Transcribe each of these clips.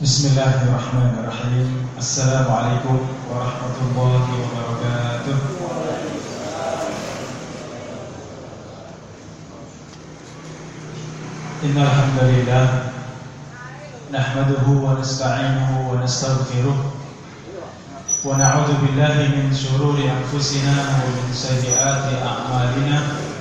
Bismillahirrahmanirrahim. Assalamualaikum warahmatullahi wabarakatuh. Innal hamdalillah nahmaduhu wa nasta'inuhu wa nastaghfiruh wa na'udzu billahi min shururi anfusina wa min sayyiati a'malina.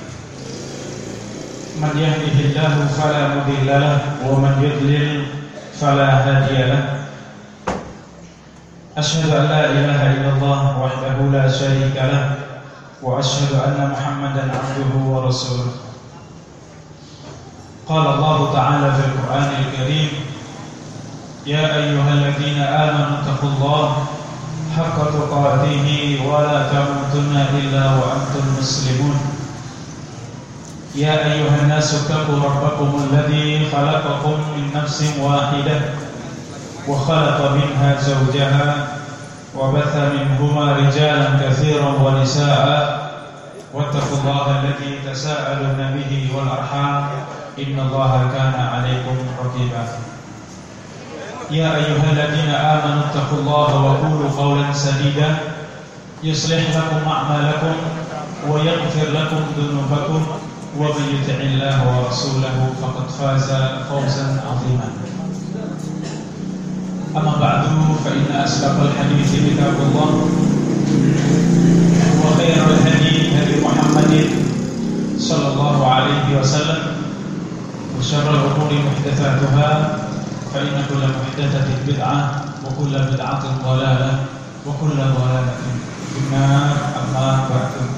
Man yahdihillahu fala mudilla lahu wa man yudlil fala hadiya lahu. Asyhadu an la ilaha illallah wahdahu la syarika lahu wa asyhadu anna Muhammadan 'abduhu wa rasuluh. Qala Allah ta'ala fil Qur'anil Karim, ya ayyuhalladzina amanu taqullaha haqqa tuqatih wa la tamutunna illa wa antum muslimun. Ya ayyuhan nasu taqu rabbakumul ladzi khalaqakum min nafsin wahidah wa khalaqa minha zawjaha wa batha minhuma rijalan katsiran wa nisaa'a wattaqullaha alladzi tasaaluna bihi wal arham innallaha kana 'alaykum raqiba. Ya ayyuhalladzina amanu taqullaha wa qulu qawlan sadida yuslih lakum a'malakum wa yaghfir lakum dhunubakum wa man yuti'illaha wa rasulahu faqad faza fawzan 'azima. Amma ba'du fa inna asdaqal hadithi kitabullah wa khairal hadi hadi Muhammadin sallallahu alaihi wasallam wa syarrul umuri muhdatsatuha fa inna kulla muhdatsatin bid'ah wa kulla bid'atin dhalalah wa kulla dhalalatin finnar. Amma ba'du.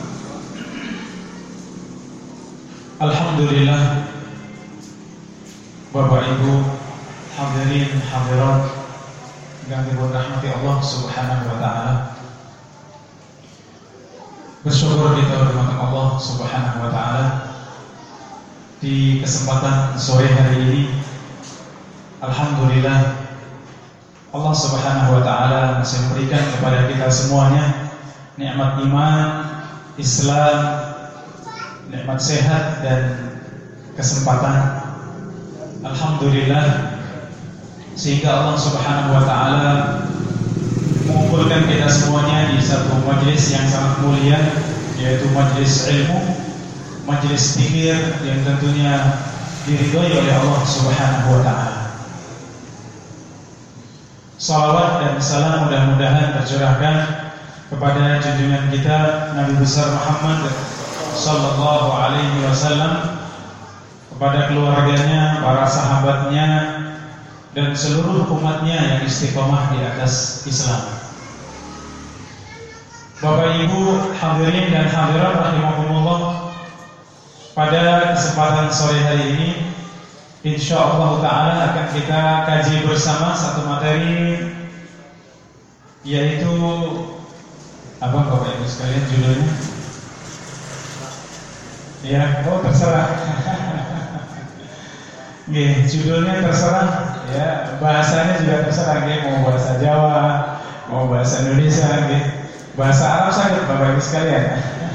Alhamdulillah, Bapak Ibu hadirin hadirat yang dirahmati Allah Subhanahu wa taala. Bersyukur kita kepada Allah Subhanahu wa taala di kesempatan sore hari ini. Alhamdulillah, Allah Subhanahu wa taala masih memberikan kepada kita semuanya nikmat iman, Islam, nikmat sehat dan kesempatan. Alhamdulillah, sehingga Allah Subhanahu wa taala mengumpulkan kita semuanya di satu majelis yang sangat mulia, yaitu majelis ilmu, majelis zikir yang tentunya diridhoi oleh Allah Subhanahu wa taala. Salawat dan salam mudah-mudahan tercurahkan kepada junjungan kita Nabi besar Muhammad sallallahu alaihi wasallam, kepada keluarganya, para sahabatnya, dan seluruh umatnya yang istiqomah di atas Islam. Bapak Ibu hadirin dan hadirat rahimakumullah, pada kesempatan sore hari ini insyaallah taala akan kita kaji bersama satu materi, yaitu apa Bapak Ibu sekalian judulnya? Ya, oh terserah. Nggih, judulnya terserah, ya, bahasanya juga terserah, nggih, mau bahasa Jawa, mau bahasa Indonesia, nggih. Bahasa Arab sakit Bapak Ibu sekalian.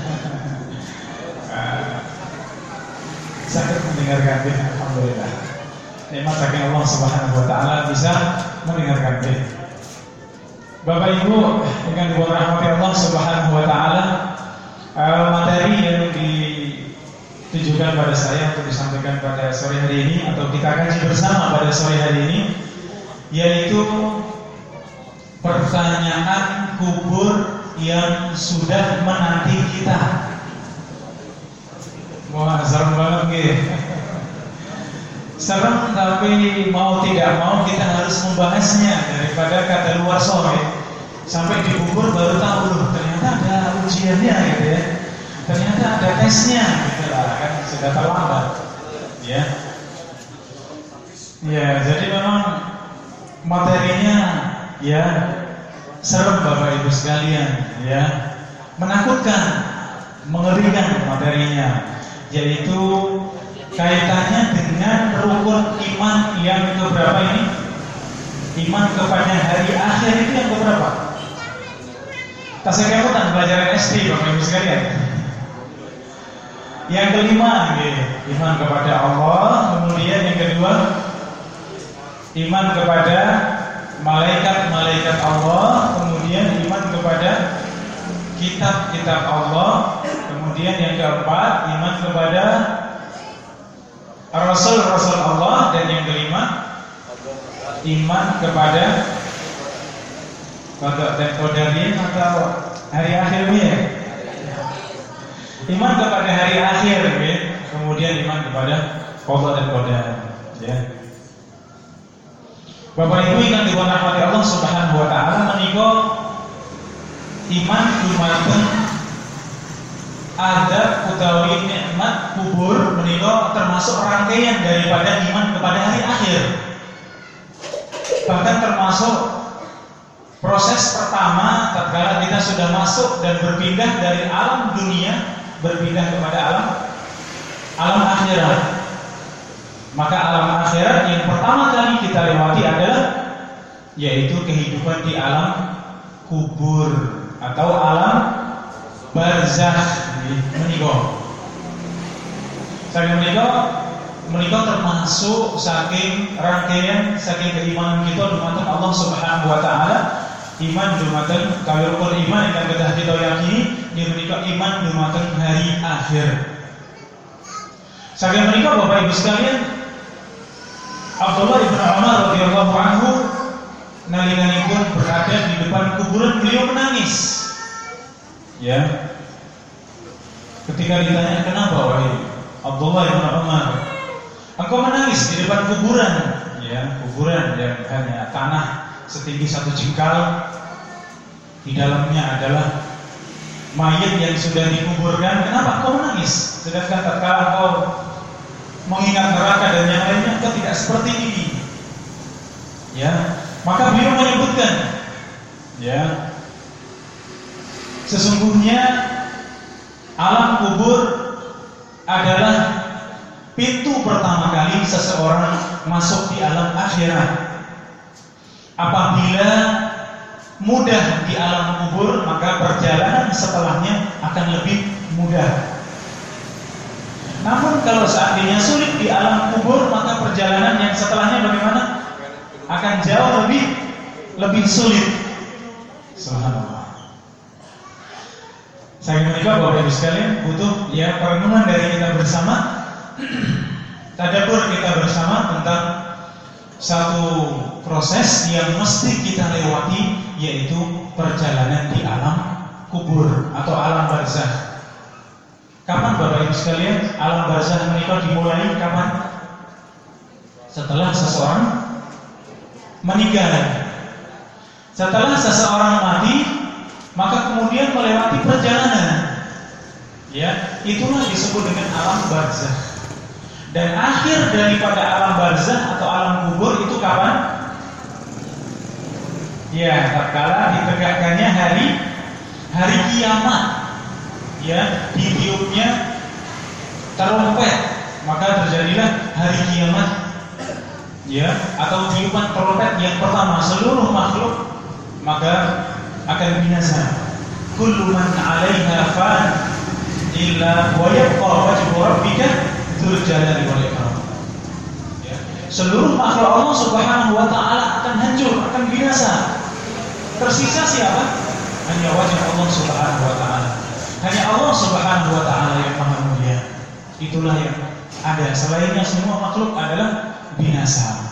Sakit mendengarkan, nggih, alhamdulillah. Nikmat saking Allah Subhanahu wa taala bisa mendengarkan, nggih. Bapak Ibu yang dirahmati Allah Subhanahu wa taala, materi yang ditujukan pada saya untuk disampaikan pada sore hari ini atau kita kaji bersama pada sore hari ini, yaitu pertanyaan kubur yang sudah menanti kita. Wah, serem banget gitu. Serem, tapi mau tidak mau kita harus membahasnya, daripada kata luar sore sampai di kubur baru tahu loh ternyata ada ujiannya gitu ya. Ternyata ada tesnya, gitu lah, kan sudah terlambat, ya. Ya, jadi memang materinya ya serem Bapak Ibu sekalian, ya, menakutkan, mengerikan materinya, yaitu kaitannya dengan rukun iman yang keberapa ini? Iman kepada hari akhir itu yang keberapa? Tasawuf pelajaran SD Bapak Ibu sekalian. Yang kelima, iman kepada Allah. Kemudian yang kedua, iman kepada kitab-kitab Allah. Kemudian yang keempat, iman kepada Rasul-Rasul Allah. Dan yang kelima, iman kepada qada dan qadarin atau hari akhirnya. Iman kepada hari akhir, ya. Kemudian iman kepada qada dan qadar, ya. Bapak Ibu yang dirahmati Allah Subhanahu wa taala, menika iman dumateng adab utawi nikmat kubur menika termasuk rangkaian daripada iman kepada hari akhir. Bahkan termasuk proses pertama tatkala kita sudah masuk dan berpindah dari alam dunia berpindah kepada alam akhirat. Maka alam akhirat yang pertama kali kita lewati adalah yaitu kehidupan di alam kubur atau alam barzakh menika. Saking menika termasuk saking rangkaian saking keimanan kita dumateng Allah Subhanahu wa taala. Iman dumateng kawirupun iman ingkang kedah kita yakini yen menika iman dumateng hari akhir. Saking menika Bapak Ibu sekalian, Abdullah bin Umar radhiyallahu anhu nalinganipun berada di depan kuburan beliau menangis. Ya. Ketika ditanya kenapa wahai Abdullah bin Umar, engkau menangis di depan kuburan? Ya, kuburan yang hanya tanah setinggi 1 jengkal. Di dalamnya adalah mayat yang sudah dikuburkan. Kenapa engkau menangis? Sedangkan tatkala engkau mengingat neraka dan yang lainnya engkau tidak seperti ini. Ya, maka beliau menyebutkan, ya, sesungguhnya alam kubur adalah pintu pertama kali seseorang masuk di alam akhirat. Apabila mudah di alam kubur, maka perjalanan setelahnya akan lebih mudah. Namun kalau seandainya sulit di alam kubur, maka perjalanan yang setelahnya bagaimana? Akan jauh lebih sulit. Subhanallah. Saya menikah Bapak Ibu sekalian butuh ya perenungan dari kita bersama, tadabbur kita bersama tentang satu proses yang mesti kita lewati, yaitu perjalanan di alam kubur atau alam barzakh. Kapan Bapak Ibu sekalian alam barzakh menikah dimulai? Kapan? Setelah seseorang meninggal. Setelah seseorang mati, maka kemudian melewati perjalanan. Ya, itulah disebut dengan alam barzakh. Dan akhir daripada alam barzakh atau alam kubur itu kapan? Ya, tatkala ditegakkannya hari kiamat. Ya, ditiupnya terompet, maka terjadilah hari kiamat. Ya, atau tiupan terompet yang pertama, seluruh makhluk maka akan binasa. Kullu man 'alaiha fan illa wa yabqa wajhu rabbika dzul jalali wal ikram. Ya, seluruh makhluk Allah Subhanahu wa taala akan hancur, akan binasa. Tersisa siapa? Hanya wajah Allah Subhanahu wa taala. Hanya Allah Subhanahu wa taala yang Maha Mulia. Itulah yang ada. Selainnya semua makhluk adalah binasa.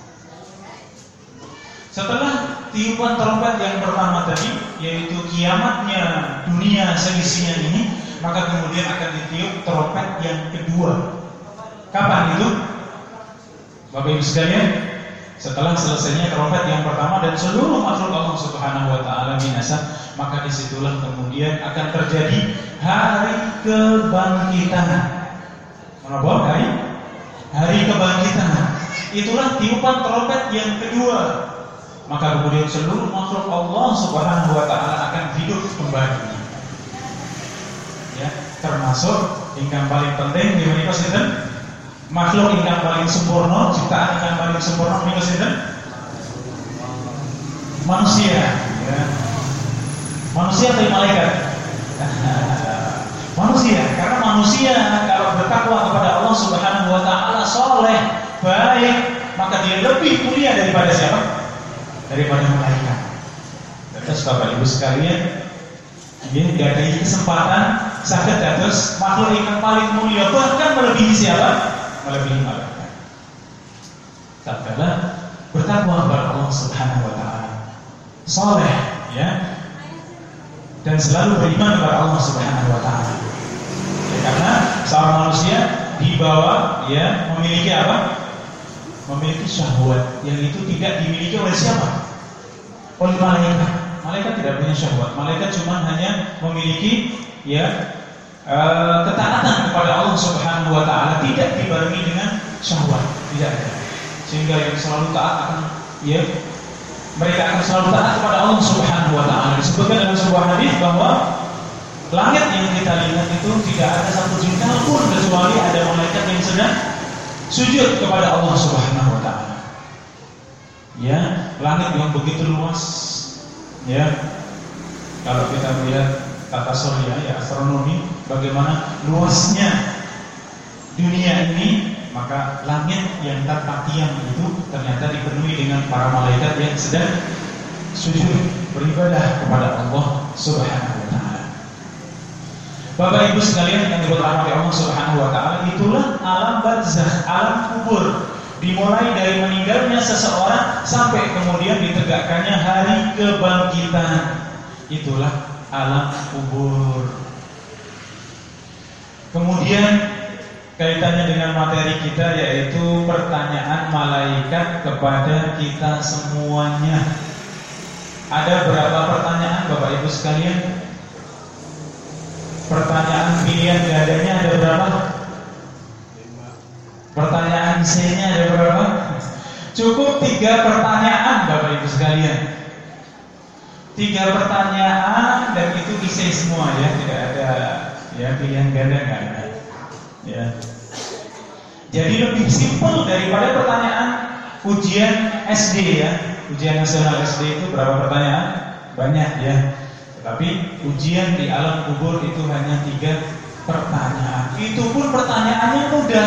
Setelah tiupan trompet yang pertama tadi, yaitu kiamatnya dunia seisinya ini, maka kemudian akan ditiup trompet yang kedua. Kapan itu? Bapak Ibu sekalian, setelah selesainya trompet yang pertama dan seluruh makhluk Allah Subhanahu wa taala binasa, maka disitulah kemudian akan terjadi hari kebangkitan. Menapa? Hari kebangkitan. Itulah tiupan trompet yang kedua. Maka kemudian seluruh makhluk Allah Subhanahu wa taala akan hidup kembali. Ya, termasuk ingkang paling penting di menika sinten? Makhluk ingkang paling sempurna, ciptaan ingkang paling sempurna menika sinten? Manusia, ya. Manusia atau malaikat? Manusia, karena manusia kalau bertakwa kepada Allah Subhanahu wa taala, saleh, baik, maka dia lebih mulia daripada siapa? Daripada malaikat. Terus Bapak Ibu sekalian, Ya, gadai kesempatan saged dados makhluk ingkang paling mulia, bahkan melebihi siapa? Melebihi malaikat. Tatkala bertakwa kepada Allah Subhanahu wa taala, saleh ya, dan selalu beriman kepada Allah Subhanahu wa taala. Ya, karena seorang manusia dibawa ya memiliki apa? Memiliki syahwat yang itu tidak dimiliki oleh siapa? Oleh malaikat. Malaikat tidak punya syahwat. Malaikat cuma hanya memiliki ya ketaatan kepada Allah Subhanahu wa taala, tidak dibarengi dengan syahwat, tidak ada. Sehingga yang selalu taat akan ya mereka akan selalu taat kepada Allah Subhanahu wa taala. Disebutkan dalam sebuah hadis bahwa langit yang kita lihat itu tidak ada satu jengkal pun kecuali ada malaikat yang sedang sujud kepada Allah Subhanahu wa taala. Ya, langit yang begitu luas. Ya, kalau kita melihat tata surya, ya astronomi, bagaimana luasnya dunia ini, maka langit yang tanpa tiang itu ternyata dipenuhi dengan para malaikat yang sedang sujud beribadah kepada Allah Subhanahu wa taala. Bapak Ibu sekalian yang dirahmati Allah Subhanahu wa taala, itulah alam barzakh, alam kubur. Dimulai dari meninggalnya seseorang sampai kemudian ditegakkannya hari kebangkitan. Itulah alam kubur. Kemudian kaitannya dengan materi kita, yaitu pertanyaan malaikat kepada kita semuanya. Ada berapa pertanyaan Bapak Ibu sekalian? Pertanyaan pilihan gadanya ada berapa? Pertanyaan C-nya ada berapa? Cukup 3 pertanyaan Bapak Ibu sekalian. 3 pertanyaan dan itu isi semua ya, tidak ada ya pilihan ganda nggak ada. Ya. Jadi lebih simpel daripada pertanyaan ujian SD ya. Ujian nasional SD itu berapa pertanyaan? Banyak ya. Tetapi ujian di alam kubur itu hanya 3 pertanyaan. Itu pun pertanyaannya mudah.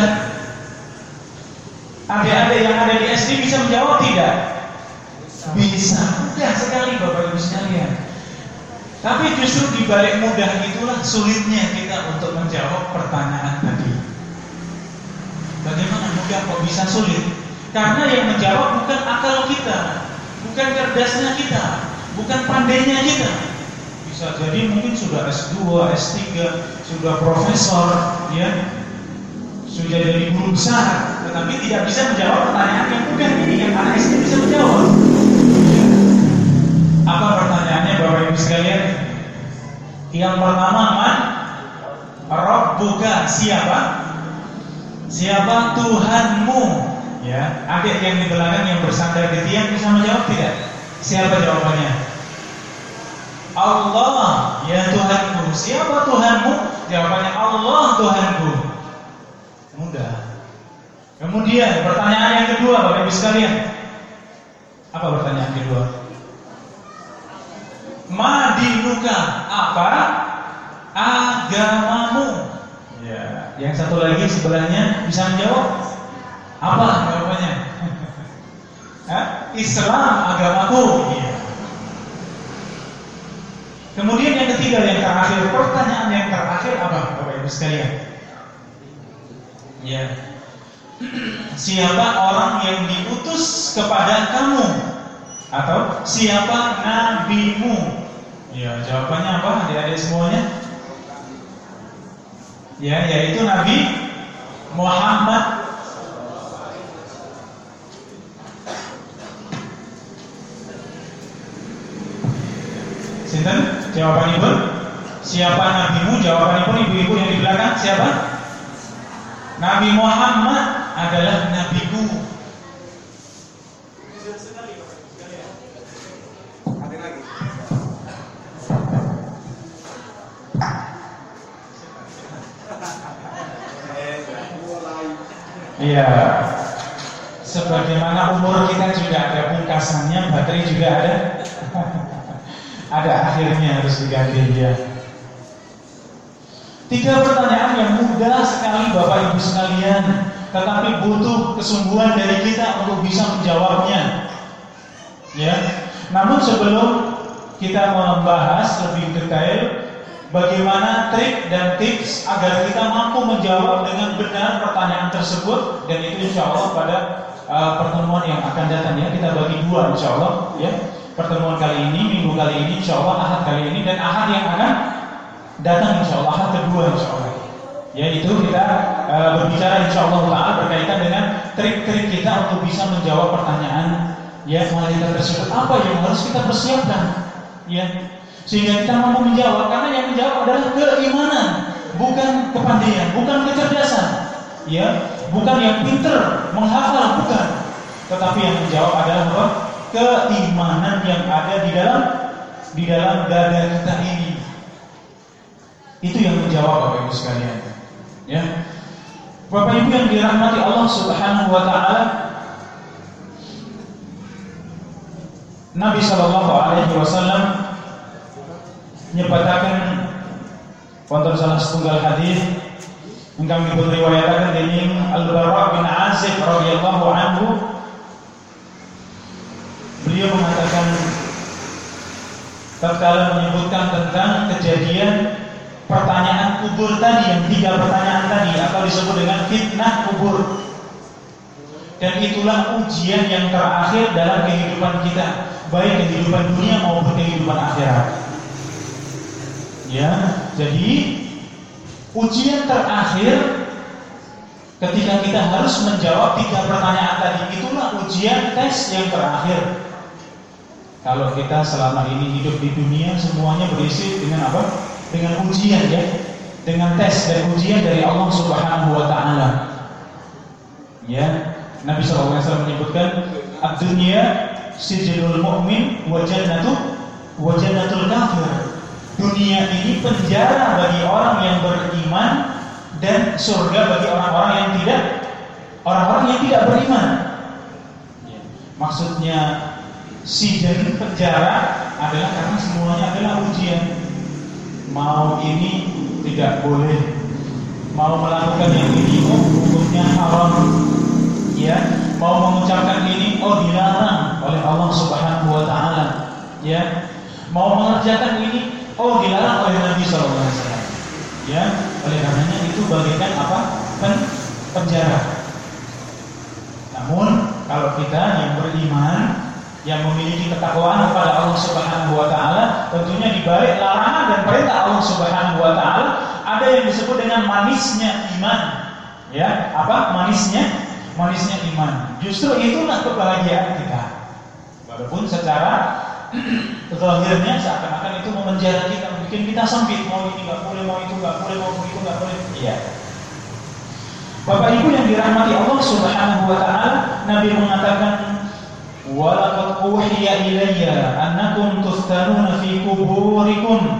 Adik-adik yang ada di SD bisa menjawab tidak? Bisa, mudah sekali Bapak Ibu sekalian. Tapi justru di balik mudah itulah sulitnya kita untuk menjawab pertanyaan tadi. Bagaimana mudah kok bisa sulit? Karena yang menjawab bukan akal kita, bukan cerdasnya kita, bukan pandainya kita. Bisa jadi mungkin sudah S2, S3, sudah profesor, ya, sudah jadi guru besar, tetapi tidak bisa menjawab pertanyaan yang mudah ini yang anak SD bisa menjawab. Apa pertanyaannya Bapak Ibu sekalian? Yang pertama, man Rabbuka, siapa? Siapa Tuhanmu? Ya, adik yang di belakang yang bersandar di tiang bisa menjawab tidak? Siapa jawabannya? Allah, ya Tuhanku. Siapa Tuhanmu? Jawabannya Allah Tuhanku. Mudah. Kemudian pertanyaan yang kedua Bapak Ibu sekalian. Apa pertanyaan kedua? Madinuka, apa agamamu? Ya, yang satu lagi sebelahnya bisa menjawab. Apa jawabannya? Islam agamaku. Ya. Kemudian yang ketiga, yang terakhir, pertanyaan yang terakhir apa Bapak Ibu sekalian? Ya. Siapa orang yang diutus kepada kamu? Atau siapa nabimu? Ya, jawabannya apa adik-adik semuanya? Ya, yaitu Nabi Muhammad. Sinten? Jawaban ibu. Siapa nabimu? Jawaban ibu-ibu yang di belakang siapa? Nabi Muhammad adalah nabiku. Ada lagi. Iya. Sebagaimana umur kita juga ada pungkasannya, baterai juga ada. Ada akhirnya, harus diganti dia. 3 pertanyaan yang mudah sekali Bapak Ibu sekalian, tetapi butuh kesungguhan dari kita untuk bisa menjawabnya. Ya. Namun sebelum kita membahas lebih detail bagaimana trik dan tips agar kita mampu menjawab dengan benar pertanyaan tersebut, dan itu insya Allah pada pertemuan yang akan datang ya. Kita bagi dua insya Allah ya. Pertemuan kali ini, minggu kali ini, insya Allah ahad kali ini, dan ahad yang akan datang insya Allah, ahad kedua insya Allah. Yaitu kita berbicara insya Allah Ta'ala berkaitan dengan trik-trik kita untuk bisa menjawab pertanyaan ya malaikat tersebut. Apa yang harus kita persiapkan ya, sehingga kita mampu menjawab. Karena yang menjawab adalah keimanan, bukan kepandaian, bukan kecerdasan ya, bukan yang pinter menghafal, bukan. Tetapi yang menjawab adalah apa? Keimanan yang ada di dalam dada kita ini. Itu yang menjawab Bapak Ibu sekalian. Ya. Bapak Ibu yang dirahmati Allah Subhanahu wa taala, Nabi sallallahu alaihi wasallam nyebataken wonten salah setunggal hadis ingkang dipun riwayataken dening Al-Bara' bin Azib radhiyallahu anhu. Beliau mengatakan tatkala menyebutkan tentang kejadian pertanyaan kubur tadi, yang 3 pertanyaan tadi atau disebut dengan fitnah kubur, dan itulah ujian yang terakhir dalam kehidupan kita, baik kehidupan dunia maupun kehidupan akhirat ya. Jadi ujian terakhir ketika kita harus menjawab 3 pertanyaan tadi, itulah ujian tes yang terakhir. Kalau kita selama ini hidup di dunia, semuanya berisi dengan apa? Dengan ujian ya, dengan tes dan ujian dari Allah Subhanahu wa taala. Ya, Nabi sallallahu alaihi wasallam menyebutkan ad-dunya sijnul mu'min wa jannatul kafir. Dunia ini penjara bagi orang yang beriman dan surga bagi orang-orang yang tidak beriman. Ya. Maksudnya sijin penjara adalah karena semuanya adalah ujian. Mau ini tidak boleh, mau melakukan yang ini hukumnya haram ya, mau mengucapkan ini dilarang oleh Allah Subhanahu wa taala ya, mau mengerjakan ini dilarang oleh Nabi sallallahu alaihi wasallam ya. Oleh karenanya itu bagaikan apa? Penjara. Namun kalau kita yang beriman, yang memiliki ketakwaan kepada Allah Subhanahu wa taala, tentunya di balik larangan dan perintah Allah Subhanahu wa taala ada yang disebut dengan manisnya iman. Ya, apa? Manisnya iman. Justru itulah kebahagiaan kita. Walaupun secara zahirnya seakan-akan itu memenjara kita, bikin kita sempit, mau ini enggak boleh, mau itu enggak boleh, mau begitu enggak boleh. Iya. Bapak Ibu yang dirahmati Allah Subhanahu wa taala, Nabi mengatakan walaqad uhiya ilayya annakum tuftanuna fi kuburikum,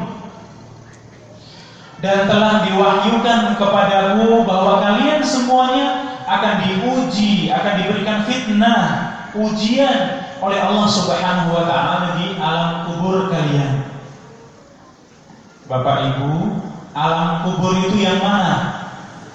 dan telah diwahyukan kepadaku bahwa kalian semuanya akan diuji, akan diberikan fitnah, ujian oleh Allah Subhanahu wa taala di alam kubur kalian. Bapak Ibu, alam kubur itu yang mana?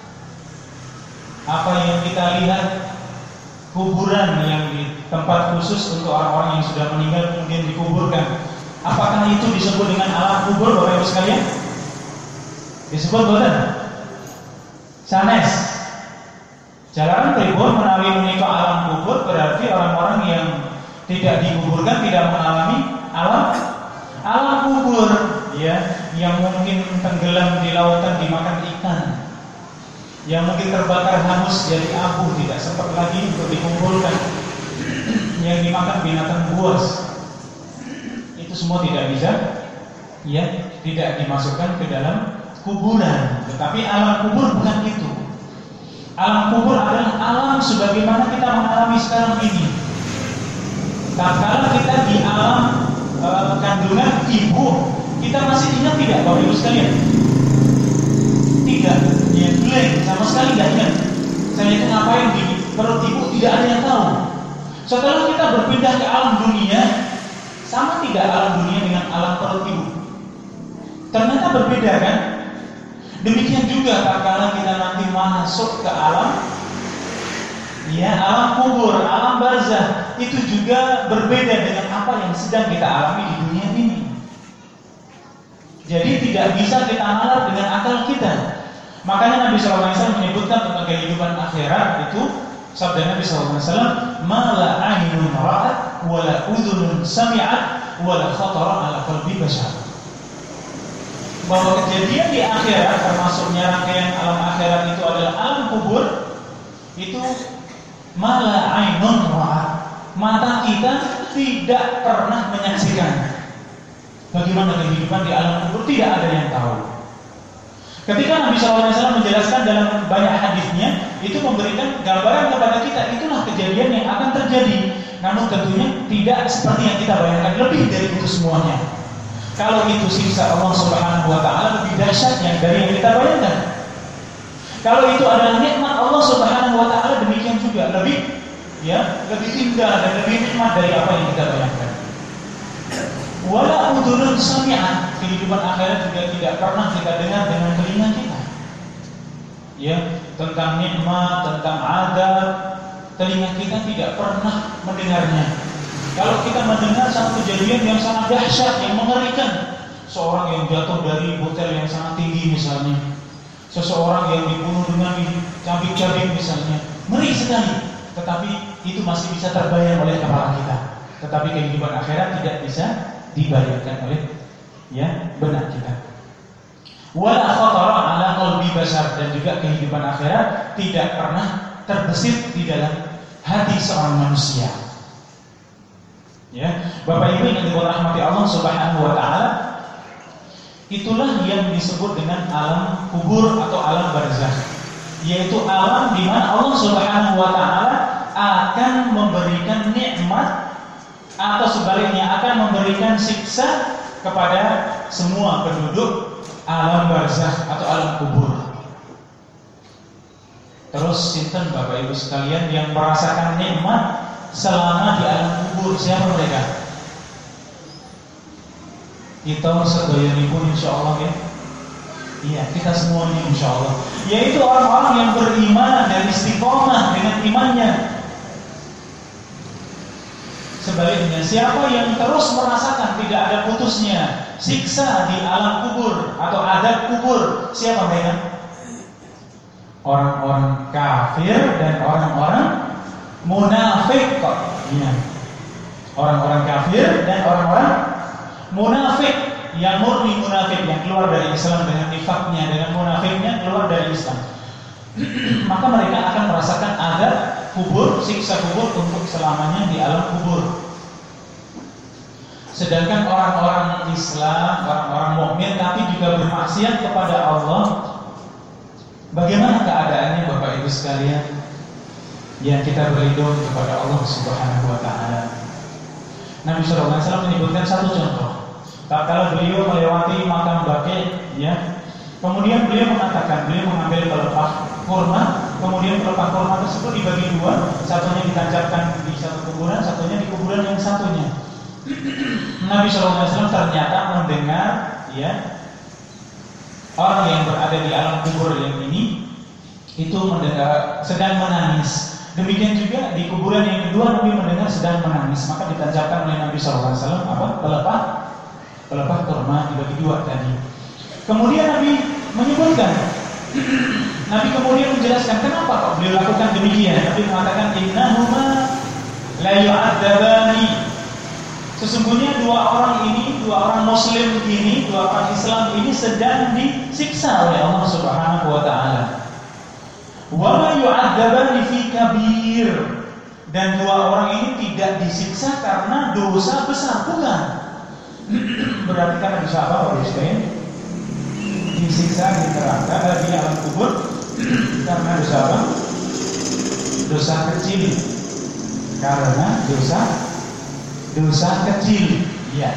Apa yang kita lihat? Kuburan yang di tempat khusus untuk orang-orang yang sudah meninggal kemudian dikuburkan. Apakah itu disebut dengan alam kubur Bapak Ibu sekalian? Disebut boten? Sanes. Jalanan pripun menawi menika alam kubur, berarti orang-orang yang tidak dikuburkan tidak mengalami alam kubur ya, yang mungkin tenggelam di lautan dimakan ikan, yang mungkin terbakar hangus jadi abu, tidak sempat lagi untuk dikumpulkan, yang dimakan binatang buas. Itu semua tidak bisa ya, tidak dimasukkan ke dalam kuburan. Tetapi alam kubur bukan itu. Alam kubur adalah alam sebagaimana kita mengalami sekarang ini. Tatkala kita di alam kandungan ibu, kita masih ingat tidak Bapak Ibu sekalian? Tidak, ya blank, sama sekali tidak ingat. Saya itu ngapain di perut ibu, tidak ada yang tahu. Setelah kita berpindah ke alam dunia, sama tidak alam dunia dengan alam perut ibu? Ternyata berbeda kan? Demikian juga tatkala kita nanti masuk ke alam kubur, alam barzah, itu juga berbeda dengan apa yang sedang kita alami di dunia ini. Jadi tidak bisa kita nalar dengan akal kita. Makanya Nabi SAW menyebutkan tentang kehidupan akhirat itu, sabda Nabi SAW, "Ma la 'ainun ra'at wa la udhunun sami'at wa la khatara 'ala qalbi bashar." Bahwa kejadian di akhirat, termasuknya rangkaian alam akhirat itu adalah alam kubur, itu ma la 'ainun ra'at, mata kita tidak pernah menyaksikan. Bagaimana kehidupan di alam kubur tidak ada yang tahu. Ketika Nabi SAW menjelaskan dalam banyak hadisnya, itu memberikan gambaran kepada kita, itulah kejadian yang akan terjadi. Namun tentunya tidak seperti yang kita bayangkan, lebih dari itu semuanya. Kalau itu siksa Allah Subhanahu wa Ta'ala lebih dahsyat dari yang kita bayangkan. Kalau itu adalah nikmat Allah Subhanahu wa Ta'ala, demikian juga lebih indah dan lebih nikmat dari apa yang kita bayangkan. Wala udhunun sami'at, kehidupan akhirat juga tidak pernah kita dengar dengan telinga kita. Ya, tentang nikmat, tentang adab, telinga kita tidak pernah mendengarnya. Kalau kita mendengar satu kejadian yang sangat dahsyat, yang mengerikan, seorang yang jatuh dari hotel yang sangat tinggi misalnya, seseorang yang dibunuh dengan dicabik-cabik misalnya, ngeri sekali. Tetapi itu masih bisa terbayang oleh kepala kita. Tetapi kehidupan akhirat tidak bisa dibayangkan oleh benak kita. Wala khatara 'ala qalbi bashar, dan juga kehidupan akhirat tidak pernah terbesit di dalam hati seorang manusia. Ya, Bapak Ibu yang dirahmati Allah Subhanahu wa Ta'ala, itulah yang disebut dengan alam kubur atau alam barzakh, yaitu alam di mana Allah Subhanahu wa Ta'ala akan memberikan nikmat atau sebaliknya akan memberikan siksa kepada semua penduduk alam barzakh atau alam kubur. Terus sinten Bapak Ibu sekalian yang merasakan nikmat selama di alam kubur, siapa mereka? Kita sedoyanipun insyaallah ya. Iya, kita semuanya insyaallah. Yaitu orang-orang yang beriman dan istiqomah dengan imannya. Sebaliknya, siapa yang terus merasakan tidak ada putusnya siksa di alam kubur atau adab kubur, siapa mereka? Orang-orang kafir dan orang-orang munafik. Ya. Orang-orang kafir dan orang-orang munafik, yang murni munafik, yang keluar dari Islam dengan nifaknya, dengan munafiknya keluar dari Islam. Maka mereka akan merasakan adab kubur, siksa kubur untuk selamanya di alam kubur. Sedangkan orang-orang Islam, orang-orang mukmin tapi juga bermaksiat kepada Allah, bagaimana keadaannya Bapak Ibu sekalian? Ya, kita berlindung kepada Allah Subhanahu wa Ta'ala. Nabi SAW menyebutkan satu contoh. Tatkala beliau melewati makam Baqi', kemudian beliau mengatakan, beliau mengambil pelepah kurma, kemudian pelepah kurma tersebut dibagi dua, satunya ditancapkan di satu kuburan, satunya di kuburan yang satunya. Nabi SAW ternyata mendengar orang yang berada di alam kubur yang ini itu mendengar sedang menangis. Demikian juga di kuburan yang kedua Nabi mendengar sedang menangis. Maka ditancapkan oleh Nabi SAW pelepah kurma dibagi dua tadi. Kemudian Nabi menyebutkan, Nabi kemudian menjelaskan kenapa kok beliau lakukan demikian. Nabi mengatakan innahuma la yu'adzabani. Sesungguhnya dua orang muslim ini, dua orang Islam ini sedang disiksa oleh Allah Subhanahu wa Ta'ala. Wa ma yu'adzabani fi kabir. Dan dua orang ini tidak disiksa karena dosa besar, bukan. Berarti karena dosa apa Pak Ustaz? Disiksa di neraka, di alam kubur karena dosa apa? Dosa kecil. Karena dosa kecil. Ya.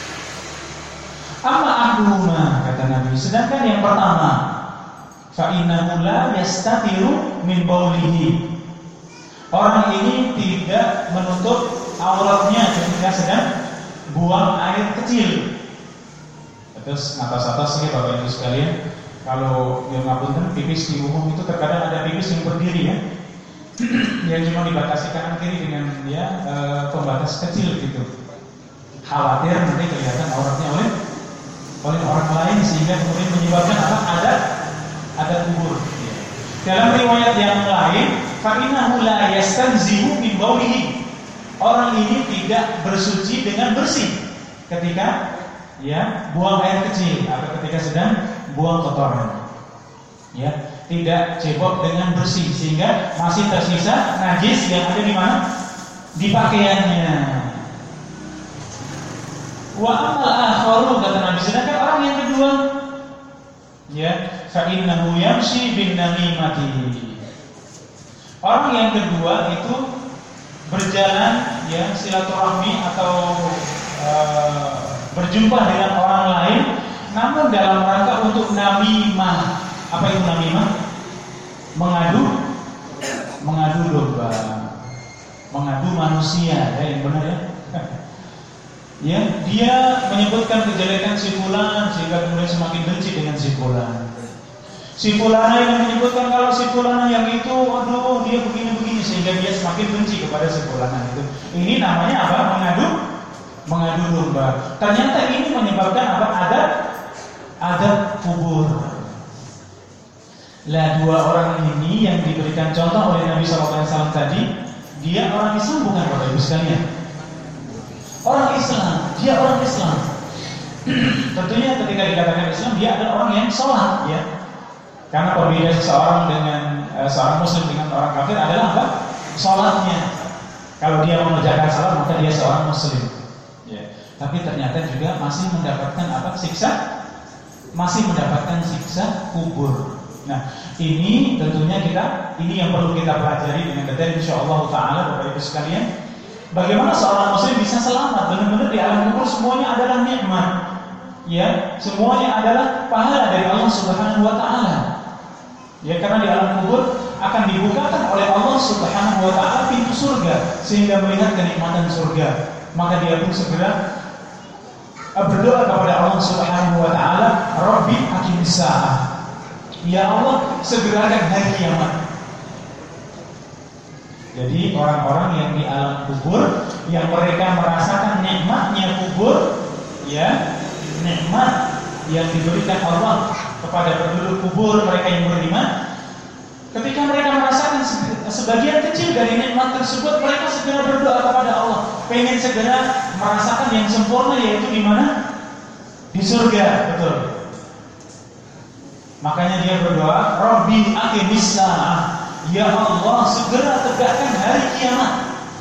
Amma ahduma, kata Nabi. Sedangkan yang pertama, fa innahu la yastatiru min baulihi. Orang ini tidak menutup auratnya ketika sedang buang air kecil. Terus atas-atas ya Bapak Ibu sekalian, kalau yang ngapunten pipis di umum itu terkadang ada pipis yang berdiri ya, yang cuma dibatasi kanan kiri dengan pembatas kecil gitu. Khawatir nanti kelihatan auratnya oleh oleh orang lain sehingga kemudian menyebabkan ada kubur. Dalam riwayat yang lain, fa innahu la yastanzihu min baulihi. Orang ini tidak bersuci dengan bersih ketika buang air kecil atau ketika sedang buang kotoran. Tidak cebok dengan bersih sehingga masih tersisa najis yang ada di mana? Di pakaiannya. Wa amal akharu, kata Nabi, sedangkan orang yang kedua, fa innahu yamshi bin namimati. Orang yang kedua itu berjalan silaturahmi atau berjumpa dengan orang lain, namun dalam rangka untuk namimah. Apa itu namimah? Mengadu domba, mengadu manusia, yang benar dia menyebutkan kejelekan si fulan sehingga kemudian semakin benci dengan si fulan. Si fulana yang menyebutkan kalau si fulana yang itu, aduh dia begini-begini, sehingga dia semakin benci kepada si fulana itu. Ini namanya apa? Mengadu domba. Ternyata ini menyebabkan apa? Ada kubur. Lah, dua orang ini yang diberikan contoh oleh Nabi SAW tadi, dia orang Islam bukan, Bapak Ibu sekalian? Orang Islam, dia orang Islam. Tentunya ketika dikatakan Islam, dia adalah orang yang sholat, Karena perbedaan seseorang dengan seorang Muslim dengan orang kafir adalah apa? Sholatnya. Kalau dia mengerjakan salat, maka dia seorang Muslim. Tapi ternyata juga masih mendapatkan apa? Masih mendapatkan siksa kubur. Nah, ini tentunya ini yang perlu kita pelajari dengan detail insyaallah taala, Bapak Ibu sekalian. Bagaimana seorang muslim bisa selamat benar-benar di alam kubur, semuanya adalah nikmat. Semuanya adalah pahala dari Allah Subhanahu wa taala. Karena di alam kubur akan dibukakan oleh Allah Subhanahu wa taala pintu surga sehingga melihat kenikmatan surga. Maka dia pun segera berdoa kepada Allah Subhanahu wa taala, Rabbi aqimis saah. Ya Allah, segerakan hari kiamat. Jadi orang-orang yang di alam kubur, yang mereka merasakan nikmatnya kubur, nikmat yang diberikan Allah kepada penduduk kubur, mereka yang beriman, ketika mereka merasakan sebagian kecil dari nikmat tersebut, mereka segera berdoa kepada Allah, pengen segera merasakan yang sempurna, yaitu di mana? Di surga, betul. Makanya dia berdoa, Rabbi aqimis saah. Ya Allah, segera tegakkan hari kiamat.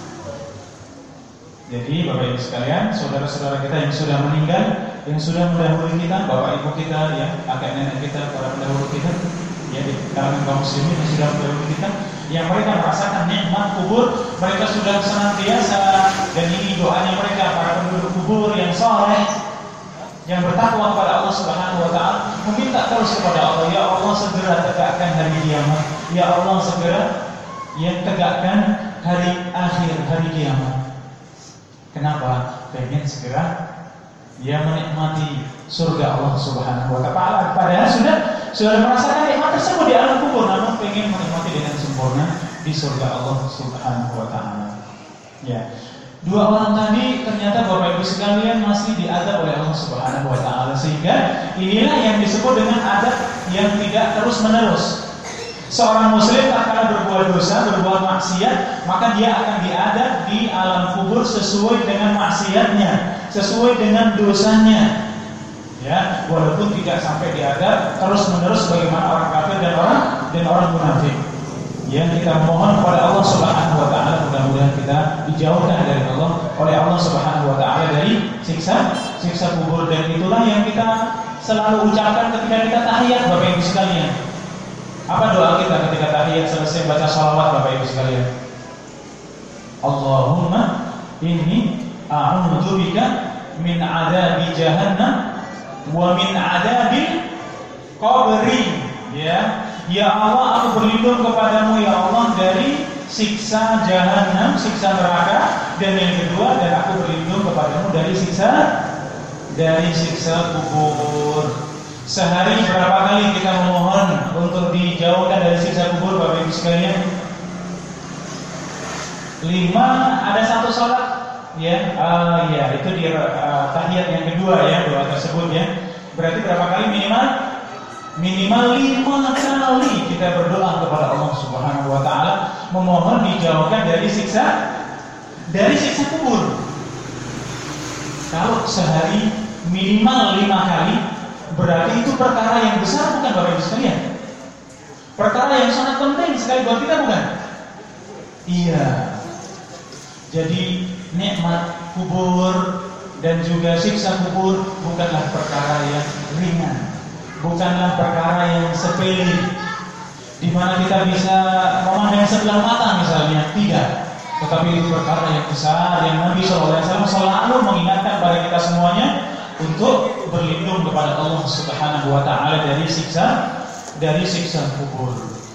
Jadi Bapak Ibu sekalian, saudara-saudara kita yang sudah meninggal, yang sudah mendahului kita, bapak ibu kita, kakek nenek kita, para pendahulu kita, di kalangan kaum muslimin yang sudah mendahului kita, yang mereka merasakan nikmat kubur, mereka sudah senantiasa, dan ini doanya mereka, para penduduk kubur yang saleh, yang bertakwa kepada Allah Subhanahu wa taala, meminta terus kepada Allah, ya Allah segera tegakkan hari kiamat. Ya Allah segera tegakkan hari akhir, hari kiamat. Kenapa? Pengen segera menikmati surga Allah Subhanahu wa taala. Padahal sudah merasakan nikmat tersebut di alam kubur, namun pengen menikmati dengan sempurna di surga Allah Subhanahu wa taala. Dua orang tadi ternyata Bapak Ibu sekalian masih diadab oleh Allah Subhanahu wa taala, sehingga inilah yang disebut dengan adab yang tidak terus-menerus. Seorang muslim akan berbuat dosa, berbuat maksiat, maka dia akan diadab di alam kubur sesuai dengan maksiatnya, sesuai dengan dosanya. Walaupun tidak sampai diadab terus-menerus bagaimana orang kafir dan orang munafik. Kita mohon kepada Allah Subhanahu wa taala, mudah-mudahan kita dijauhkan dari Allah oleh Allah Subhanahu wa taala dari siksa kubur, dan itulah yang kita selalu ucapkan ketika kita tahiyat, Bapak Ibu sekalian. Apa doa kita ketika tahiyat selesai baca shalawat, Bapak Ibu sekalian? Allahumma inni a'udzubika min adabi jahannam wa min adabil qabri. Ya Allah, aku berlindung kepadamu ya Allah dari siksa jahanam, siksa neraka, dan yang kedua, dan aku berlindung kepadamu dari siksa kubur. Sehari berapa kali kita memohon untuk dijauhkan dari siksa kubur, Bapak Ibu sekalian? 5, ada satu sholat, itu di tahiyat yang kedua doa tersebut Berarti berapa kali minimal? Minimal 5 kali kita berdoa kepada Allah Subhanahu wa taala memohon dijauhkan dari siksa kubur. Kalau sehari minimal 5 kali, berarti itu perkara yang besar, bukan Bapak Ibu sekalian? Perkara yang sangat penting sekali buat kita, bukan? Iya. Jadi nikmat kubur dan juga siksa kubur bukanlah perkara yang ringan, bukanlah perkara yang sepele, di mana kita bisa memandang sebelah mata misalnya, tidak. Tetapi itu perkara yang besar yang Nabi SAW selalu mengingatkan pada kita semuanya untuk berlindung kepada Allah Subhanahu wa taala dari siksa kubur.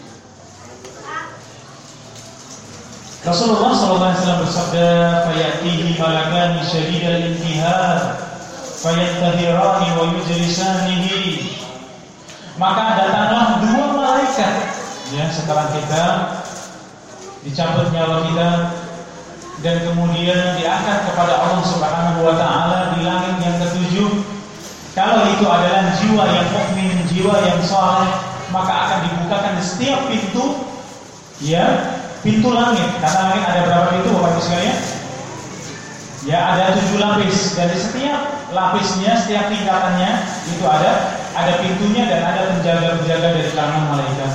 Rasulullah SAW bersabda, "Fayatihi malakani syadidal intihar, fayattahirani wa yujlisanihi." Maka datanglah 2 malaikat, ya, setelah kita dicabut nyawa kita dan kemudian diangkat kepada Allah Subhanahu wa taala di langit yang ke-7. Kalau itu adalah jiwa yang mukmin, jiwa yang saleh, maka akan dibukakan di setiap pintu, ya, pintu langit. Karena langit ada berapa pintu Bapak Ibu sekalian? Ya, ada 7 lapis, dan di setiap lapisnya, setiap tingkatannya itu ada pintunya dan ada penjaga-penjaga dari kalangan malaikat.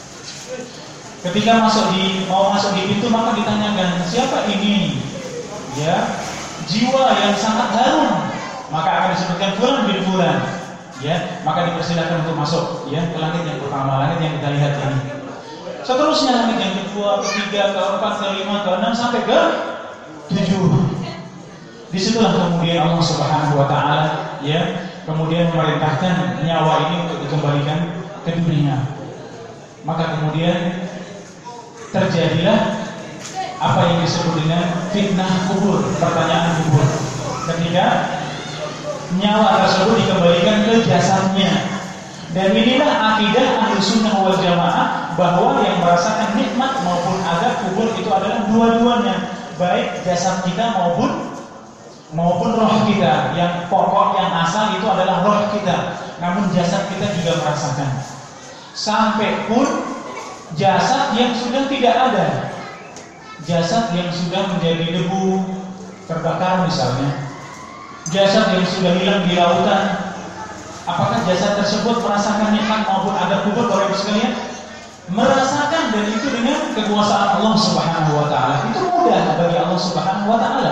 Ketika mau masuk di pintu, maka ditanyakan, siapa ini? Ya, jiwa yang sangat harum. Maka akan disebutkan fulan bin fulan. Ya, maka dipersilakan untuk masuk, ya, ke langit yang pertama, langit yang kita lihat ini. Seterusnya langit yang kedua, ketiga, keempat, kelima, keenam sampai ke 7. Disitulah kemudian Allah Subhanahu wa taala, ya, kemudian memerintahkan nyawa ini untuk dikembalikan ke dunia. Maka kemudian terjadilah apa yang disebut dengan fitnah kubur, pertanyaan kubur. Ketika nyawa tersebut dikembalikan ke jasadnya. Dan inilah akidah Ahlussunnah wal Jamaah, bahwa yang merasakan nikmat maupun azab kubur itu adalah dua-duanya, baik jasad kita maupun roh kita. Yang pokok, yang asal itu adalah roh kita, namun jasad kita juga merasakan. Sampai pun jasad yang sudah tidak ada, jasad yang sudah menjadi debu, terbakar misalnya, jasad yang sudah hilang di lautan, apakah jasad tersebut merasakan nikmat maupun azab kubur Bapak Ibu sekalian? Merasakan, dan itu dengan kekuasaan Allah Subhanahu wa taala. Itu mudah bagi Allah Subhanahu wa taala.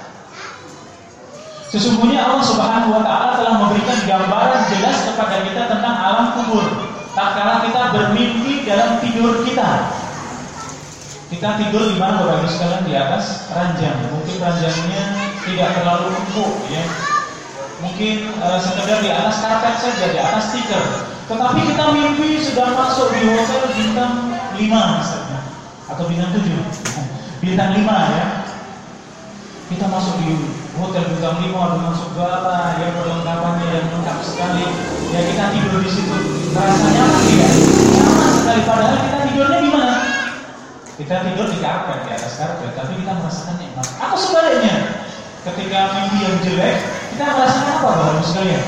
Sesungguhnya Allah Subhanahu wa taala telah memberikan gambaran jelas kepada kita tentang alam kubur. Tatkala kita bermimpi dalam tidur kita. Kita tidur di mana Bapak Ibu sekalian? Di atas ranjang. Mungkin ranjangnya tidak terlalu empuk, ya. Mungkin sekedar di atas karpet saja, di atas tikar. Tetapi kita mimpi sedang masuk di hotel bintang 5 misalnya, atau bintang 7. Bintang 5, ya. Kita masuk di hotel bintang 5 dengan segala yang perlengkapannya yang lengkap sekali. Ya, kita tidur di situ. Rasanya nyaman tidak? Nyaman sekali. Padahal kita tidurnya di mana? Kita tidur di karpet, di atas karpet, tapi kita merasakan nikmat. Atau sebaliknya, ketika mimpi yang jelek, kita merasakan apa Bapak Ibu sekalian?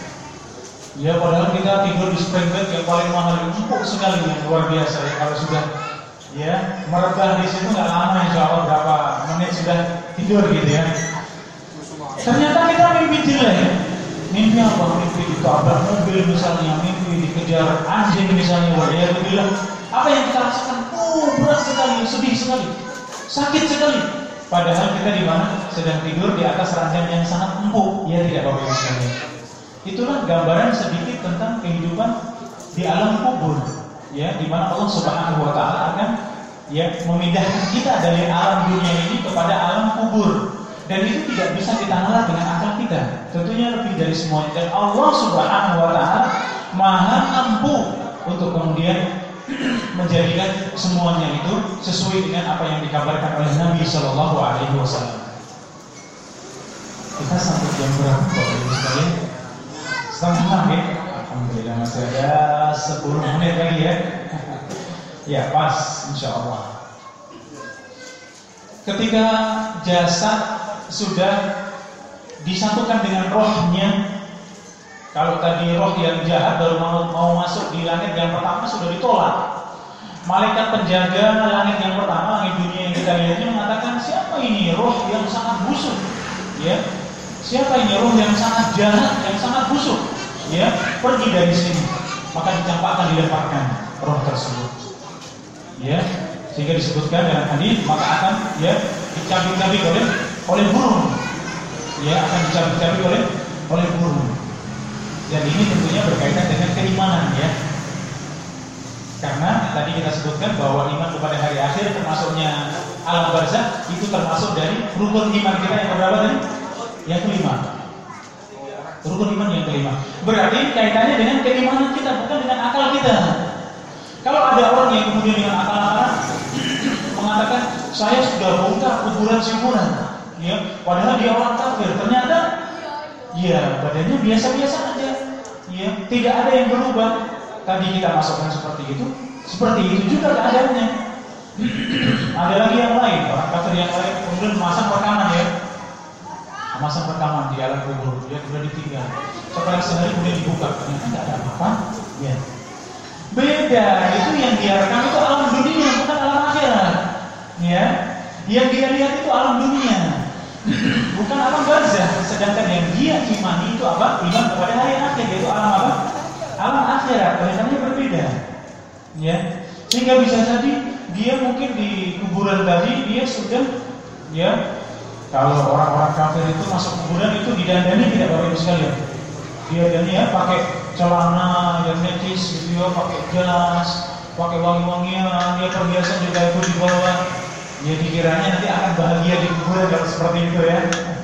Ya, padahal kita tidur di spring bed yang paling mahal, empuk sekali, yang luar biasa, ya. Kalau sudah, ya, merebah di situ nggak lama, insya Allah berapa menit sudah tidur gitu, ya. Ternyata kita mimpi jelek. Mimpi apa? Mimpi ditabrak mobil misalnya, mimpi dikejar anjing misalnya, ya bilang. Apa yang kita rasakan? Berat sekali, sedih sekali, sakit sekali. Padahal kita di mana? Sedang tidur di atas ranjang yang sangat empuk, ya tidak Bapak Ibu sekalian. Itulah gambaran sedikit tentang kehidupan di alam kubur, ya, di mana Allah Subhanahu wa taala akan, ya, memindahkan kita dari alam dunia ini kepada alam kubur. Dan itu tidak bisa kita nalar dengan akal kita. Tentunya lebih dari semuanya. Dan Allah Subhanahu wa taala Maha ampuh untuk kemudian menjadikan semuanya itu sesuai dengan apa yang dikabarkan oleh Nabi Shallallahu Alaihi Wasallam. Kita sampai jam berapa Bapak Ibu sekalian? Setengah 6, ya? Alhamdulillah masih ada 10 menit lagi, ya. Ya, pas, insya Allah. Ketika jasad sudah disatukan dengan rohnya, Kalau tadi roh yang jahat baru mau masuk di langit yang pertama sudah ditolak. Malaikat penjaga langit yang pertama, langit dunia yang kita lihat ini mengatakan, siapa ini roh yang sangat busuk? Ya, siapa ini roh yang sangat jahat, yang sangat busuk? Ya, pergi dari sini. Maka dicampakkan, dilemparkan roh tersebut. Ya, sehingga disebutkan dalam hadis, maka akan ya dicabik-cabik oleh burung. Ya, akan dicabik-cabik oleh burung. Dan ini tentunya berkaitan dengan keimanan, ya. Karena tadi kita sebutkan bahwa iman kepada hari akhir termasuknya alam barzakh itu termasuk dari rukun iman kita yang berapa tadi? Yang kelima. Rukun iman yang kelima. Berarti kaitannya dengan keimanan kita, bukan dengan akal kita. Kalau ada orang yang kemudian dengan akal-akalan mengatakan saya sudah bongkar kuburan si fulan, ya, padahal dia orang kafir, ternyata ya badannya biasa-biasa aja, ya, tidak ada yang berubah. Tadi kita masukkan seperti itu juga keadaannya. Ada lagi yang lain, orang kafir yang lain kemudian memasang rekaman, ya, memasang rekaman di alam kubur, dia sudah ditinggal. Setelah sehari kemudian dibuka, ternyata tidak ada apa-apa. Ya. Beda, itu yang dia rekam itu alam dunia, bukan alam akhirat. Ya, yang dia lihat itu alam dunia, bukan alam barzakh. Sedangkan yang dia imani itu apa? Iman kepada hari akhir, yaitu alam apa? Alam akhirat. Kelihatannya berbeda. Ya, sehingga bisa jadi dia mungkin di kuburan tadi dia sudah, ya, kalau orang-orang kafir itu masuk kuburan itu didandani tidak Bapak Ibu sekalian. Dia dan ya pakai celana yang necis gitu ya, pakai jas, pakai wangi-wangian, dia perhiasan juga itu di bawah. Ya dikiranya nanti akan bahagia di kuburan kalau seperti itu, ya.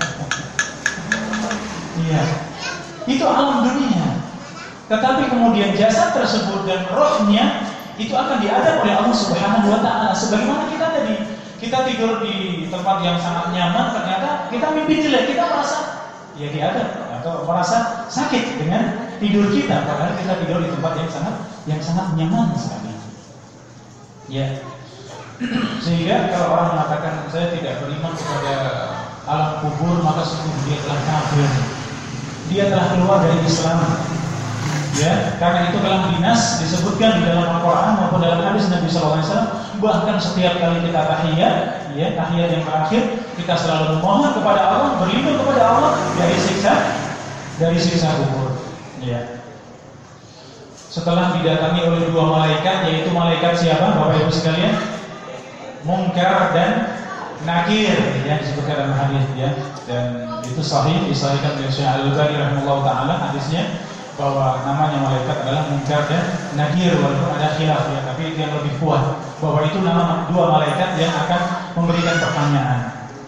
Iya. Itu alam dunia. Tetapi kemudian jasad tersebut dan rohnya itu akan diadab oleh Allah Subhanahu wa taala. Sebagaimana kita tadi, kita tidur di tempat yang sangat nyaman, ternyata kita mimpi jelek, kita merasa ya diadab atau merasa sakit dengan tidur kita, padahal kita tidur di tempat yang sangat nyaman sekali. Ya. Sehingga kalau orang mengatakan saya tidak beriman kepada alam kubur, maka sungguh dia telah kafir. Dia telah keluar dari Islam. Ya, karena itu kalam dinas disebutkan di dalam Al-Quran maupun dalam hadis Nabi SAW. Bahkan setiap kali kita tahiyat, ya, tahiyat yang terakhir, kita selalu memohon kepada Allah, berlindung kepada Allah dari siksa kubur. Ya. Setelah didatangi oleh dua malaikat, yaitu malaikat siapa, Bapak Ibu sekalian? Munkar dan Nakir, yang disebutkan dalam hadis, ya. Dan itu sahih, disahihkan oleh Syekh Al-Albani rahimahullah taala hadisnya, bahwa namanya malaikat adalah Munkar dan Nakir, walaupun ada khilaf, ya, tapi itu yang lebih kuat bahwa itu nama dua malaikat yang akan memberikan pertanyaan.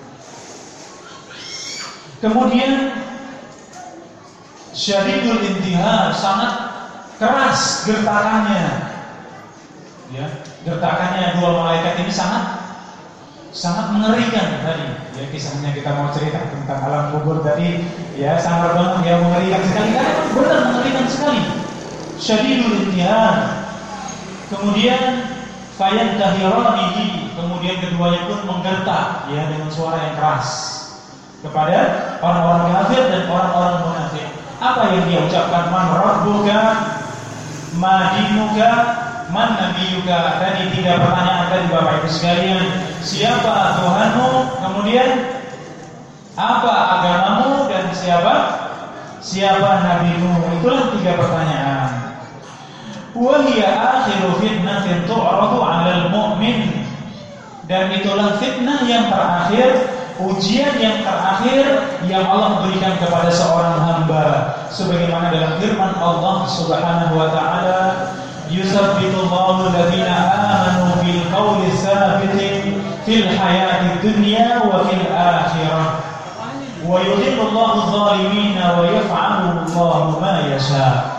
Kemudian syadidul intihar, sangat keras gertakannya, ya, gertakannya dua malaikat ini sangat mengerikan tadi. Ya, kisahnya kita mau cerita tentang alam kubur tadi, ya, sangat banget, ya, mengerikan sekali. Karena benar mengerikan sekali. Syadidul intihar. Kemudian fayantahiranihi, kemudian keduanya pun menggertak, ya, dengan suara yang keras kepada orang-orang kafir dan orang-orang munafik. Apa yang dia ucapkan? Man rabbuka, ma dinuka, man nabiyuka. Tadi tiga pertanyaan tadi Bapak Ibu sekalian. Siapa Tuhanmu? Kemudian apa agamamu? Dan siapa nabimu? Itulah tiga pertanyaan. Wa hiya akhiru fitnatin tu'radu 'alal mu'min. Dan itulah fitnah yang terakhir, ujian yang terakhir yang Allah berikan kepada seorang hamba. Sebagaimana dalam firman Allah Subhanahu wa taala, yusabbitullahu alladziina aamanu bil qawli tsabitin fil hayati dunya wa fil akhirah wa yudhillullahu adh-dhalimina wa yaf'alu Allahu ma yasha.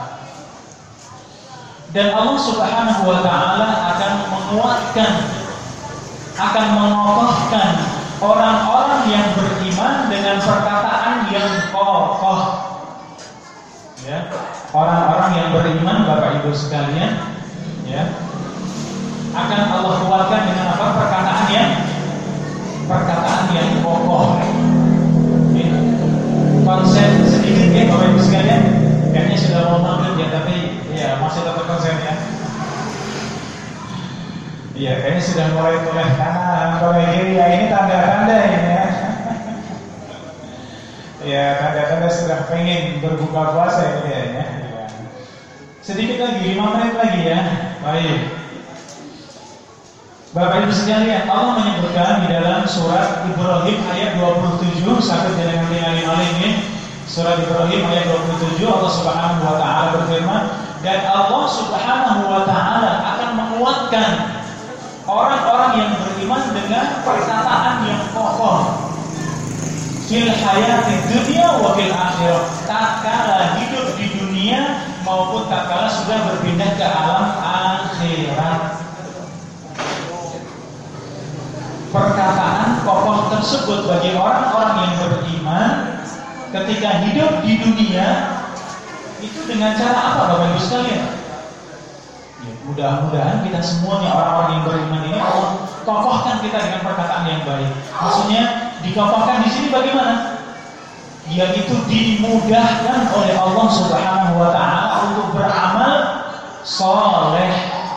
Dan Allah Subhanahu wa taala akan menguatkan, akan mengokohkan orang-orang yang beriman dengan perkataan yang kokoh. Ya, orang-orang yang beriman Bapak Ibu sekalian, ya, akan Allah kuatkan dengan apa? Perkataan yang kokoh. Konsep sedikit, ya Bapak Ibu sekalian, kayaknya Iya, kayaknya sudah mulai toleh kanan, toleh kiri. Ya ini tanda-tanda ini ya. Ya, tanda-tanda sudah pengen berbuka puasa ini ya. Sedikit lagi, 5 menit lagi ya. Baik. Bapak Ibu sekalian, Allah menyebutkan di dalam surat Ibrahim ayat 27, sampai dengan tinggal ini. Surat Ibrahim ayat 27, Allah Subhanahu wa taala berfirman, dan Allah Subhanahu wa taala akan menguatkan orang-orang yang beriman dengan perkataan yang kokoh fil hayati dunia wa fil akhirah, tatkala hidup di dunia maupun tatkala sudah berpindah ke alam akhirat. Perkataan kokoh tersebut bagi orang-orang yang beriman ketika hidup di dunia itu dengan cara apa Bapak Ibu sekalian? Ya, mudah-mudahan kita semuanya orang-orang yang beriman ini Allah kokohkan kita dengan perkataan yang baik. Maksudnya dikokohkan di sini bagaimana? Yaitu dimudahkan oleh Allah Subhanahu wa taala untuk beramal soleh.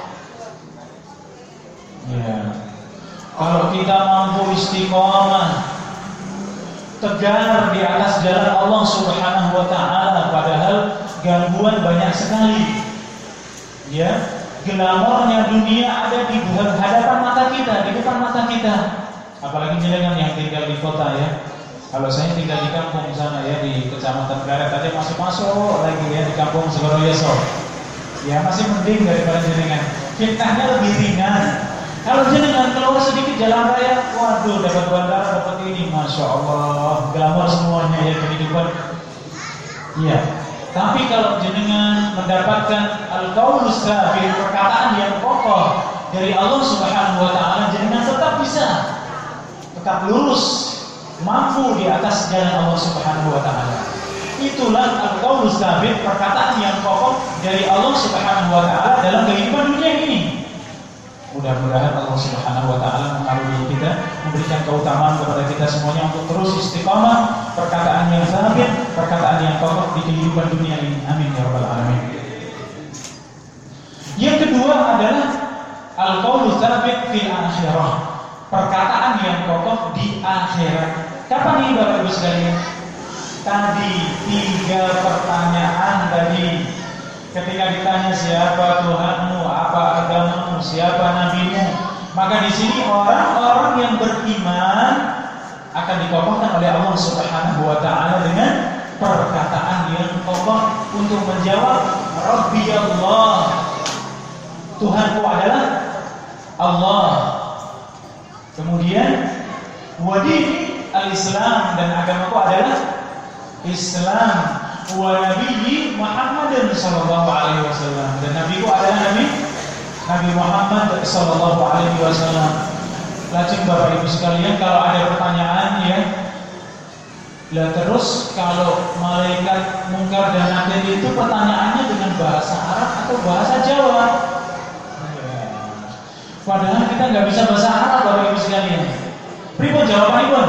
Ya. Kalau kita mampu istiqomah tegar di atas jalan Allah Subhanahu wa taala, padahal gangguan banyak sekali. Ya, glamornya dunia ada di hadapan mata kita, di depan mata kita. Apalagi jenengan yang tinggal di kota ya. Kalau saya tinggal di kampung sana ya, di Kecamatan Karet aja masuk lagi ya, di kampung Segoroyoso. Ya masih mending daripada jenengan. Fitnahnya lebih ringan. Kalau jenengan keluar sedikit jalan raya, waduh dapat bandara, dapat ini, masya Allah, glamor semuanya ya kehidupan. Iya. Tapi kalau jenengan mendapatkan al-qaulus tsabit, perkataan yang kokoh dari Allah Subhanahu wa taala, jenengan tetap bisa, tetap lurus, mampu di atas jalan Allah Subhanahu wa taala. Itulah al-qaulus tsabit, perkataan yang kokoh dari Allah Subhanahu wa taala dalam kehidupan dunia ini. Mudah-mudahan Allah Subhanahu wa taala mengaruhi kita, memberikan keutamaan kepada kita semuanya untuk terus istiqamah, perkataan yang sabit, perkataan yang kokoh di kehidupan dunia ini. Amin ya rabbal alamin. Yang kedua adalah al-qaulu tsabit fil akhirah, perkataan yang kokoh di akhirat. Kapan ini Bapak Ibu sekalian? Tadi 3 pertanyaan tadi. Ketika ditanya siapa Tuhanmu, apa agamamu, siapa nabimu, maka di sini orang-orang yang beriman akan dikokohkan oleh Allah Subhanahu wa taala dengan perkataan yang kokoh untuk menjawab Rabbi Allah. Tuhanku adalah Allah. Kemudian wadini al-Islam, dan agamaku adalah Islam. Wa nabiyyi Muhammadin sallallahu alaihi wasallam, dan nabiku adalah Nabi Muhammad sallallahu alaihi wasallam. Lajeng Bapak Ibu sekalian, kalau ada pertanyaan ya, lah terus kalau malaikat mungkar dan nakir itu pertanyaannya dengan bahasa Arab atau bahasa Jawa? Padahal kita nggak bisa bahasa Arab Bapak Ibu sekalian. Pripun jawabanipun?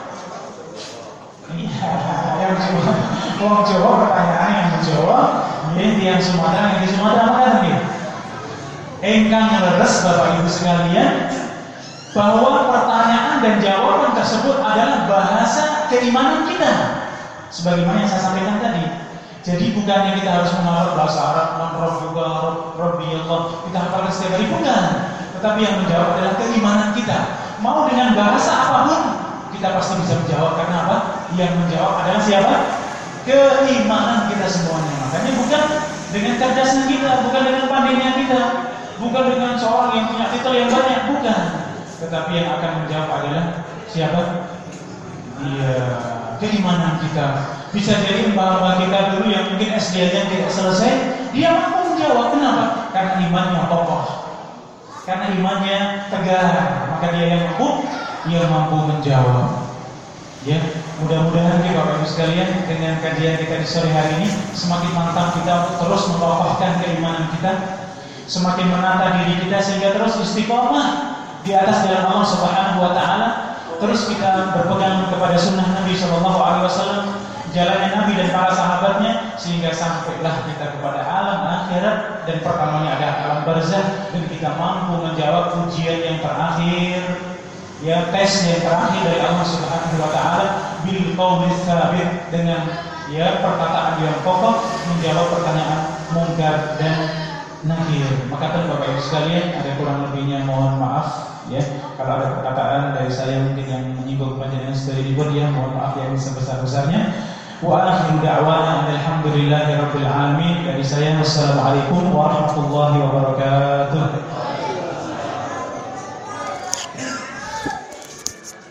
Yang Wong Jawa pertanyaan yang dijawab, yang Sumatera yang di Sumatera apa tadi? Engkang leres Bapak Ibu sekalian, bahwa pertanyaan dan jawaban tersebut adalah bahasa keimanan kita, sebagaimana yang saya sampaikan tadi. Jadi bukannya kita harus menghafal bahasa Arab, Rabbi Allah, kita hafalkan setiap hari, bukan. Tetapi yang menjawab adalah keimanan kita. Mau dengan bahasa apapun, kita pasti bisa menjawab. Karena apa? Yang menjawab adalah siapa? Keimanan kita semuanya. Makanya bukan dengan cerdasnya kita, bukan dengan pandainya kita, bukan dengan seorang yang punya titel yang banyak, bukan. Tetapi yang akan menjawab adalah siapa? Iya, keimanan kita. Bisa jadi mbak-mbak kita dulu yang mungkin SD-nya tidak selesai, dia mampu menjawab. Kenapa? Karena imannya kokoh, karena imannya tegar, maka dia yang mampu menjawab. Ya, mudah-mudahan kita Bapak Ibu sekalian dengan kajian kita di sore hari ini semakin mantap kita untuk terus mengokohkan keimanan kita, semakin menata diri kita sehingga terus istiqomah di atas jalan Allah Subhanahu wa taala, terus kita berpegang kepada sunnah Nabi sallallahu alaihi wasallam, jalannya Nabi dan para sahabatnya, sehingga sampailah kita kepada alam akhirat, dan pertamanya ada alam barzakh, dan kita mampu menjawab ujian yang terakhir, ya, tes yang terakhir dari Allah Subhanahu wa taala bil qaulis tsabit, dengan ya perkataan yang kokoh menjawab pertanyaan mungkar dan nakir. Maka kan Bapak Ibu sekalian, ada kurang lebihnya mohon maaf ya. Kalau ada perkataan dari saya mungkin yang menyinggung panjenengan sekali dibuat, ya mohon maaf yang sebesar-besarnya. Wa akhiru da'wana alhamdulillahi rabbil alamin. Dari saya, wassalamualaikum warahmatullahi wabarakatuh.